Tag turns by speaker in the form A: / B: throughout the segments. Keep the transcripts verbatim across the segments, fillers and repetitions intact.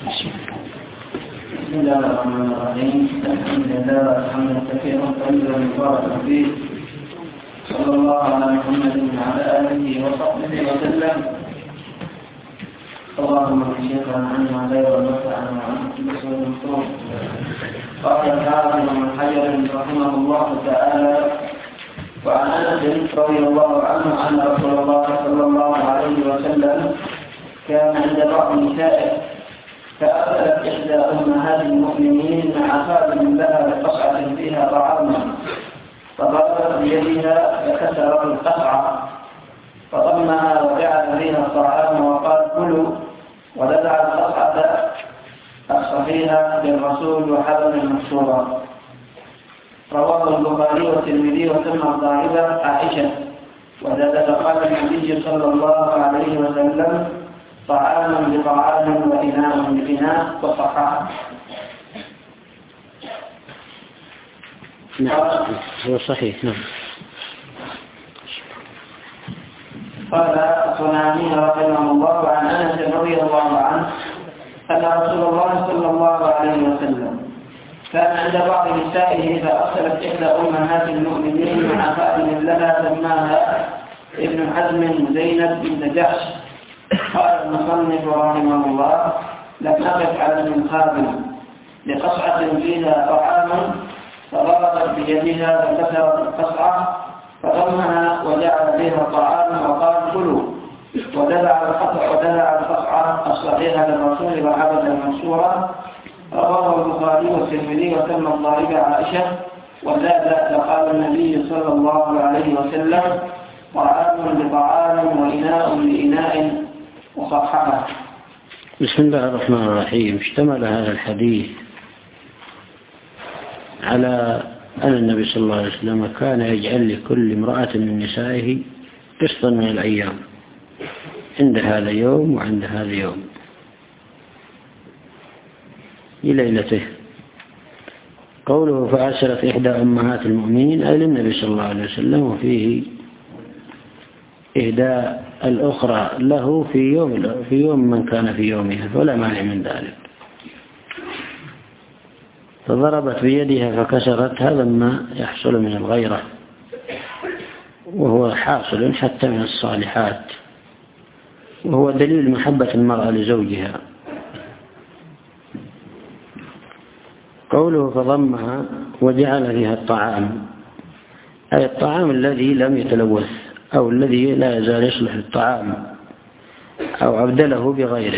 A: بسم الله الرحمن الرحيم. الحمد لله حمدا كثيرا طيبا مباركا فيه، صلى الله على محمد وعلى اله وصحبه وسلم. اللهم اشفنا عنا غير المستعان وعن كل سوء مكروه. قال الحافظ ابن حجر رحمه الله تعالى: وعن انس رضي الله عنه ان رسول الله صلى الله عليه وسلم كان عند بعض نسائه فأرسلت إحدى أمهات المؤمنين مع خادم لها بقصعة فيها طعام، فضربت بيدها فكسرت القصعة، فضمها وجعل فيها الطعام وقال: كلوا، ودفع القصعة الصحيحة للرسول وحبل مكسورا. رواه البخاري والترمذي وسمى الضاربة عائشة. وزاد فقال النبي صلى الله عليه وسلم: طعام بطعام وإناء بإناء، وصححه.
B: نعم هو صحيح. نعم.
A: قال الصنعاني رحمه الله عن أنس رضي الله عنه أن رسول الله صلى الله عليه وسلم كان عند بعض نسائه فأرسلت إحدى أمهات المؤمنين مع خادم لها سماها ابن حزم زينب بنت جحش. قال المصنف رحمه الله: لم أقف على ابن خادم لقصعة فيها طعام، فضربت بيدها فكسرت القصعة، فضمها وجعل فيها الطعام وقال: كلوا، ودلع القطع ودلع القطعة الصحيحة للرسول وحبل المنصورة. رواه البخاري والترمذي وسمى الضاربة عائشة. وزاد فقال النبي صلى الله عليه وسلم: طعام بطعام وإناء بإناء، وصححه.
B: بسم الله الرحمن الرحيم. اشتمل هذا الحديث على أن النبي صلى الله عليه وسلم كان يجعل لكل امرأة من نسائه قسطا من الأيام، عند هذا يوم وعند هذا يوم ليلته. قوله فأرسلت إحدى أمهات المؤمنين أي للنبي صلى الله عليه وسلم، وفيه إهداء الأخرى له في يوم في يوم من كان في يومها، فلا مانع من ذلك. فضربت بيدها فكسرت، هذا ما يحصل من الغيرة، وهو حاصل حتى من الصالحات، وهو دليل محبة المرأة لزوجها. قوله فضمها وجعل فيها الطعام أي الطعام الذي لم يتلوث أو الذي لا يزال يصلح للطعام، أو أبدله بغيره.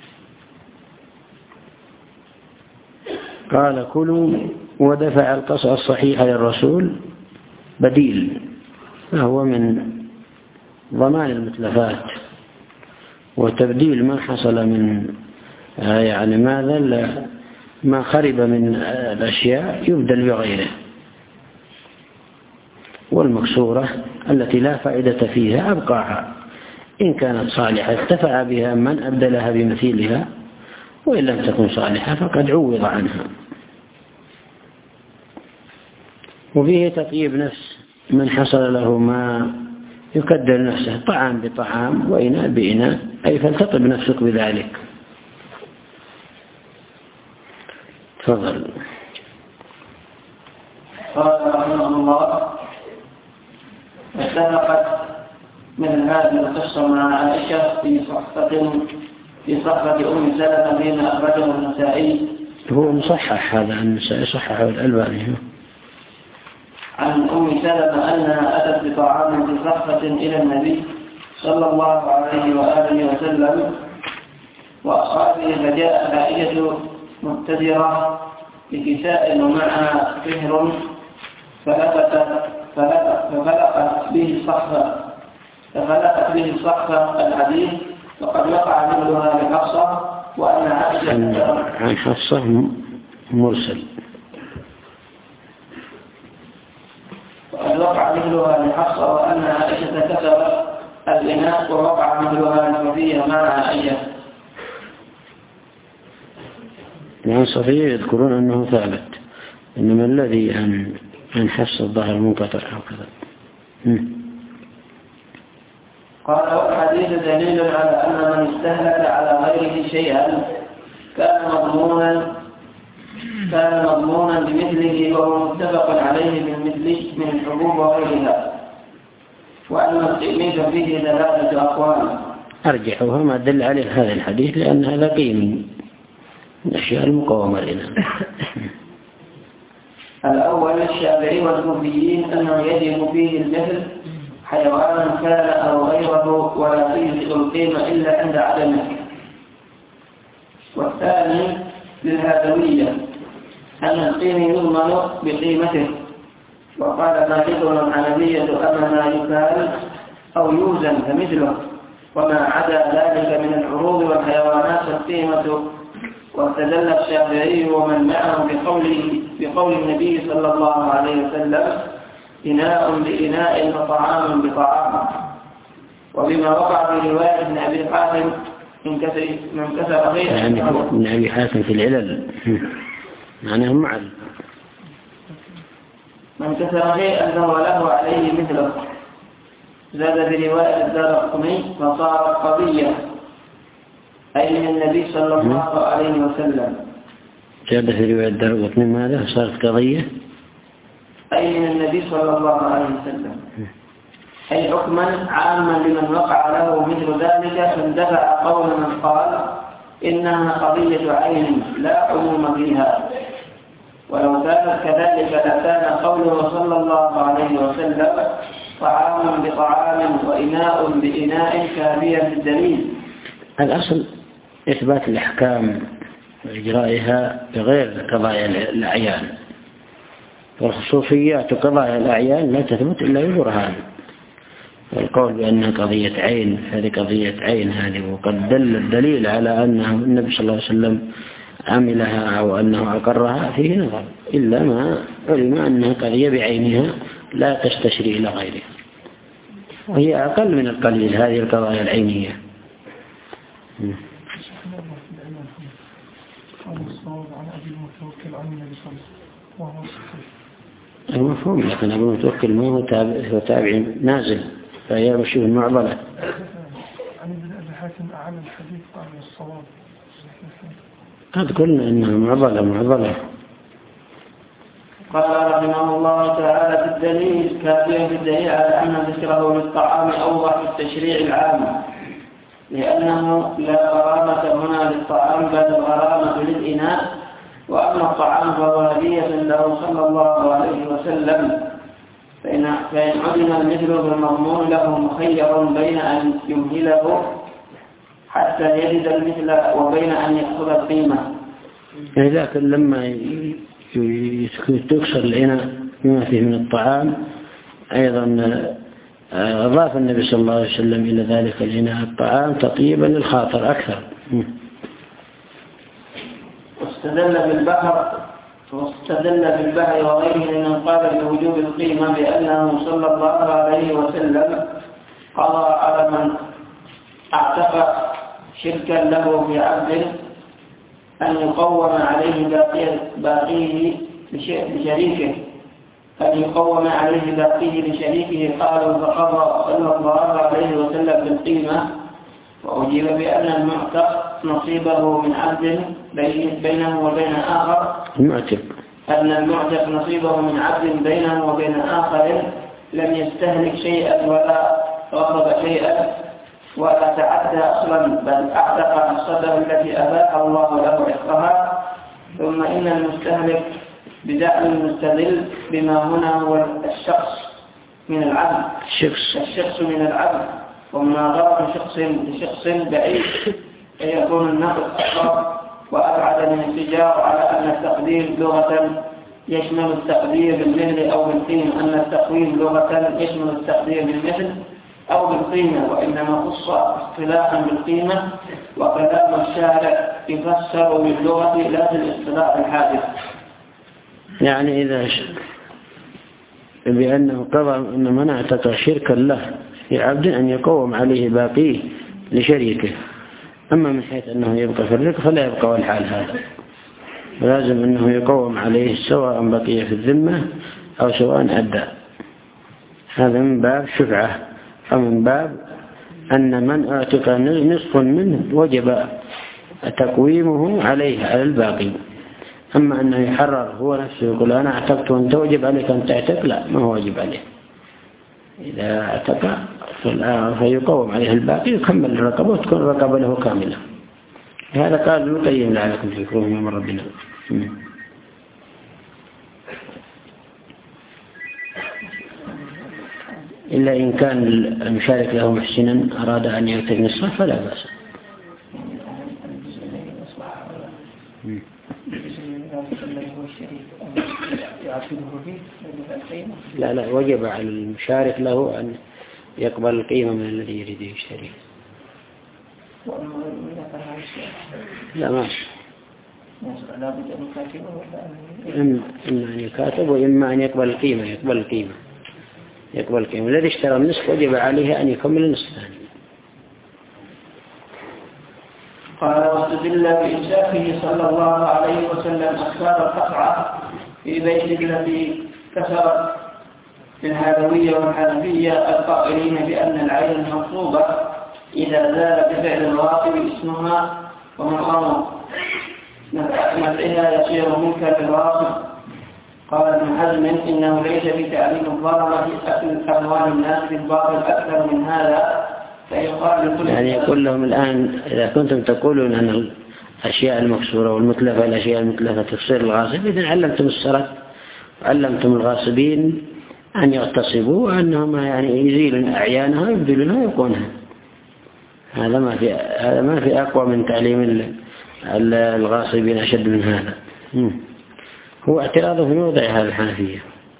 B: قال: كلوا، ودفع القصع الصحيحة للرسول بديل، فهو من ضمان المتلفات وتبديل ما حصل من يعني ماذا ما خرب من الأشياء يبدل بغيره. والمكسورة التي لا فائدة فيها أبقاها، إن كانت صالحة ارتفع بها من أبدلها بمثيلها، وإن لم تكن صالحة فقد عوض عنها. وفيه تطيب نفس من حصل له ما يقدر نفسه، طعام بطعام وإناء بإناء، أي فلتطب نفسك بذلك. تفضل.
A: قال رحمه الله: اتفقت من هذه القصة مع عائشة في صحفة في صحفة أم سلمة فيما أخرجه النسائي.
B: هو مصحح هذا النسائي، صححه الألباني.
A: عن أم سلمة أنها أتت بطعام في صحفة إلى النبي صلى الله عليه وآله وسلم وأصحابه، فجاءت عائشة مبتدرة بكساء ومعها فهر، فلقت ففلقت به الصحفة ففلقت به الصحفة الحديث، وقد وقع مثلها لحفصة وأن عائشة
B: عن حفصة مرسل
A: وقد وقع مثلها لحفصة وأن عائشة كسرت الإناء، ووقع مثلها لصفية مع عائشة.
B: عن صفية يذكرون أنه ثابت، إنما الذي عن عن حفص الظاهر منقطع أو كذا.
A: قال: والحديث دليل على أن من استهلك على غيره شيئا كان مضمونا كان مضمونا بمثله وهو متفق عليه بالمثل من الحبوب وغيرها. وأن التأمين فيه ثلاثة أقوال
B: أرجحها ما دل عليه هذا الحديث، لأن هذا قيم من الأشياء المقومة لنا.
A: الأول الشافعي والكوفيين أنه يجب فيه المثل حيوانا كان أو غيره ولا فيه القيمة إلا عند عدمه. والثاني للهادوية أن القيم يضمن بقيمته، وقال مالك والحنفية أما ما يكال أو يوزن فمثله، وما عدا ذلك من العروض والحيوانات القيمة. واستدل الشافعي ومن معه بقوله بقول النبي صلى الله عليه وسلم إناء بإناء وطعام بطعام، وبما وقع في رواية ابن أبي حاتم من كسر غير
B: يعني ابن أبي حاتم في العلل معناه معل
A: من كسر غير أنه له عليه مثله. زاد في رواية الدارقطني فصارت قضية، أي من النبي صلى الله عليه وسلم.
B: زاد في رواية الدارقطني ماذا؟ صارت قضية
A: أي من النبي صلى الله عليه وسلم، أي حكما عاما لمن وقع له مثل ذلك، فاندفع قول من قال إنها قضية عين لا عموم فيها. ولو كانت كذلك لكان قوله صلى الله عليه وسلم طعام بطعام وإناء بإناء كافيا بالدليل.
B: الأصل إثبات الأحكام وإجرائها بغير قضايا الأعيان، والخصوصيات قضايا الأعيان لا تثبت إلا بالبرهان. والقول بأنها قضية عين، هذه قضية عين هذه، وقد دل الدليل على أنه النبي صلى الله عليه وسلم عملها أو أنه أقرها فيه نظر، إلا ما علم أنها قضية بعينها لا تستشري إلى غيرها، وهي أقل من القليل هذه القضايا العينية. المفهوم، لكن أبو المتوكل ما هو تابع، هو تابع نازل، فهي مشي المعضلة.
C: عن ابن أبي حاتم أعلم الحديث عن الصواب.
B: هذا قلنا إنها معضلة معضلة.
A: قال رحمه الله تعالى في الدليل كافيا في الدليل على أن ذكره للطعام أوضح في التشريع العام، لأنه لا غرامة هنا للطعام بل الغرامة للإناء، وأما الطعام فهو هدية له صلى الله عليه وسلم، فإن عدم المثل بالمضمون له مخير بين أن يمهله حتى يجد المثل وبين أن يأخذ القيمة.
B: لكن لما تكسر الإناء بما فيه من الطعام أيضا أضاف النبي صلى الله عليه وسلم إلى ذلك الإناء الطعام تطيبا للخاطر أكثر.
A: واستدل بالبحر واستدل بالبحر وغيره من قال بوجوب القيمة بأنه صلى الله عليه وسلم قضى على من اعتق شركا له في عبد أن يقوم عليه باقيه لشريكه أن يقوم عليه باقيه لشريكه قالوا فقضى صلى الله عليه وسلم بالقيمة. وأجيب بأن المعتق نصيبه من عبد بينه وبين آخر
B: المعتق
A: أن المعتق نصيبه من عبد بينه وبين آخر لم يستهلك شيئا ولا غضب شيئا ولا تعدى أصلا، بل أعتق نفسه التي أباح الله له عتقها. ثم إن المستهلك بدعم المستدل بما هنا هو الشخص من العبد
B: الشخص,
A: الشخص من العبد، ومناظرة شخص لشخص بعيد فيكون النقد أقرب وأبعد من التجار على أن التقدير لغة يشمل التقدير بالمثل أو بالقيمة، أن التقويم لغة يشمل التقدير بالمثل أو بالقيمة، وإنما خص اصطلاحا بالقيمة، وكلام الشارع يفسر باللغة لا بالاصطلاح الحادث.
B: يعني إذا بأنه قضى أن من اعتق شركا له في عبد أن يقوم عليه باقيه لشريكه، أما من حيث أنه يبقى في الرق فلا يبقى والحال هذا، لازم أنه يقوم عليه سواء بقي في الذمة أو سواء أدى. هذا من باب شفعة، أو من باب أن من اعتق نصف منه وجب تقويمه عليه على الباقي. أما أنه يحرر هو نفسه يقول أنا اعتقت وأنت وجب عليك أن تعتق، لا، ما هو واجب عليه. إذا اعتق فيقوم عليه الباقي يكمل الرقبة وتكون الرقبة له كاملة. هذا قال ابن القيم لعلكم تذكرون يوم ربنا. إلا إن كان المشارك له محسنا أراد أن يعتق نصفه فلا بأس. لا لا، وجب على المشارك له أن يقبل القيمة من الذي يريد يشتري. لا ماشي، إما أن يكاتب وإما أن يقبل القيمة. يقبل القيمة يقبل القيمة الذي اشترى النصف وجب عليه أن يكمل النصف الثاني.
A: قال واستدل بإمساكه صلى الله عليه وسلم أسباب القطعة في بيته التي كسرت في الهدوية والحنفية القائلين بأن العين المنصوبة إذا زال بفعل الراكب اسمها ومقام نفعها يصير ملكا للراكب. قال ابن حزم إنه ليس بتعليم الظلمة أكل أموال الناس بالباطل أكثر من هذا، فيقال لكل
B: يعني يقول لهم الآن إذا كنتم تقولون أن الأشياء المكسورة والمتلفة الأشياء المتلفة تفسير الغاصب، إذن علمتم السرقة وعلمتم الغاصبين أن يغتصبوا وأنهم يعني يزيلون أعيانها ويبذلونها ويبقونها. هذا ما في هذا ما في أقوى من تعليم الغاصبين أشد من هذا. هو اعتراضه في موضع هذا الحنفية.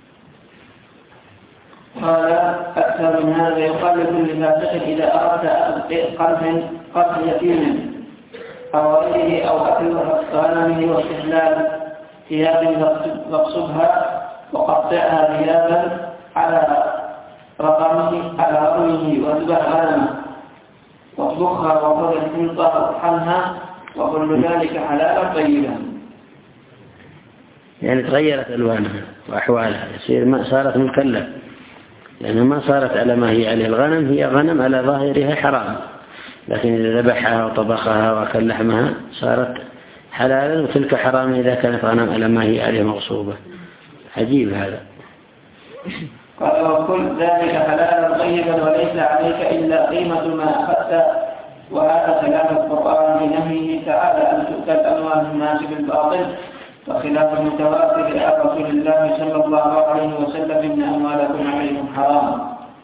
A: قال أكثر من هذا يقال لكل فاسق إذا أردت قلب قتل يتيم أو غيره أو أكل غنمه واستحلال ثياب فاقصبها وقطعها ثيابا على رقمه على رقمه واذبح غنمه واطبخها وفضل الحنطة واطحنها وكل ذلك حلالا طيبا.
B: يعني تغيرت ألوانها وأحوالها، يصير ما صارت مكلفة، لأنها ما صارت على ما هي عليه. الغنم هي غنم على ظاهرها حرام، لكن إذا ذبحها وطبخها وأكل لحمها صارت حلالا، وتلك حرام إذا كانت غنم على ما هي عليه مغصوبة. عجيب هذا.
A: قال وكل ذلك حلالا طيبا وليس عليك إلا قيمة ما أخذت. وهذا كلام القرآن بنهيه تعالى أن تؤتى الأموال الناس بالباطل، وخلاف المتواتر إلى رسول الله صلى الله عليه وسلم إن أموالكم عليكم حرام.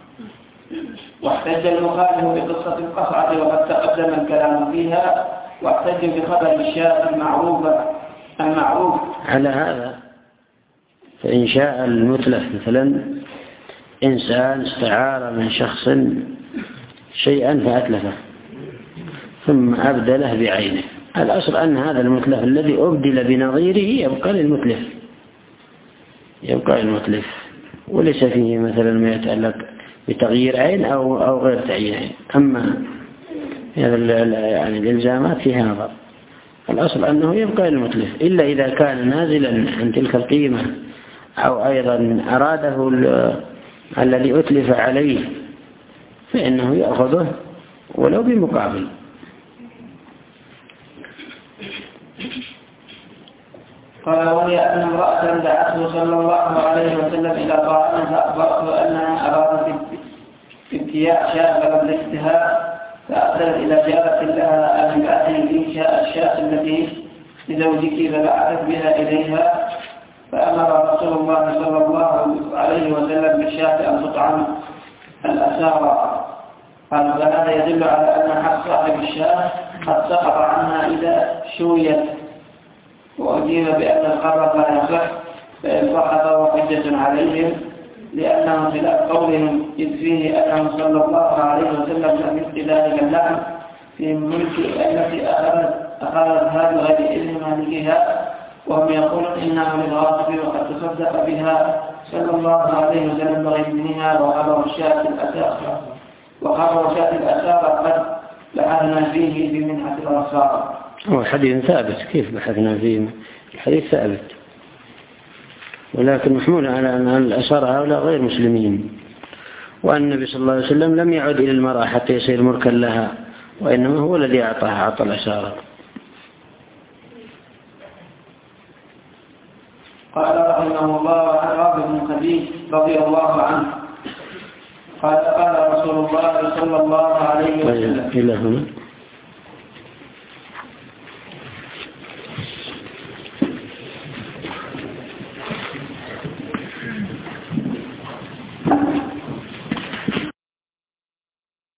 A: واحتج المخالف بقصة القصعة وقد تقدم الكلام فيها، واحتج بخبر الشاة المعروفة المعروف
B: على هذا. فإن شاء المتلف مثلا إنسان استعار من شخص شيئا فأتلفه ثم أبدله بعينه، الأصل أن هذا المتلف الذي أبدل بنظيره يبقى للمتلف يبقى للمتلف وليس فيه مثلا ما يتعلق بتغيير عين أو أو غير تغيير عين. أما يعني الإلزامات فيها نظر. الأصل أنه يبقى للمتلف إلا إذا كان نازلا عن تلك القيمة أو أيضا أراده الذي أتلف عليه فإنه يأخذه ولو بمقابل.
A: قال وهي أن امرأة دعته صلى الله عليه وسلم إلى طعام فأخبرته أنها أرادت ابتياع شاة فلبستها، فأرسلت إلى جارة لها أن تأتي شاء الشاة التي لزوجك فبعثت بها إليها، فأمر رسول الله صلى الله عليه وسلم بالشاة أن تطعم الأسارى. قال فهذا يدل على أن حق صاحب الشاة قد سقط عنها إذا شويت، وأجيب بأن الخبر لا يصح، فإن صح فهو حجة عليهم، لأنه خلاف قولهم إذ فيه أنه صلى الله عليه وسلم لم يبق ذلك اللحم في ملك التي أخذتها بغير إذن مالكها، وهم يقولون إنه للغاصب وقد تصدق بها صلى الله عليه وسلم بغير إذنها. وخبر الشاة الأسارة وخبر شاة الأسارة قد بحثنا فيه بمنحة الأنصار.
B: هو حديث ثابت، كيف بحثنا فيه؟ الحديث ثابت، ولكن محمول على أن الأسارة هؤلاء غير مسلمين، وأن النبي صلى الله عليه وسلم لم يعد إلى المرأة حتى يصير مركا لها، وإنما هو الذي أعطاها أعطى الأسارة.
A: قال رحمه الله عن رافع بن خديج رضي الله عنه قال قال رسول الله صلى الله عليه وسلم
B: إلى هنا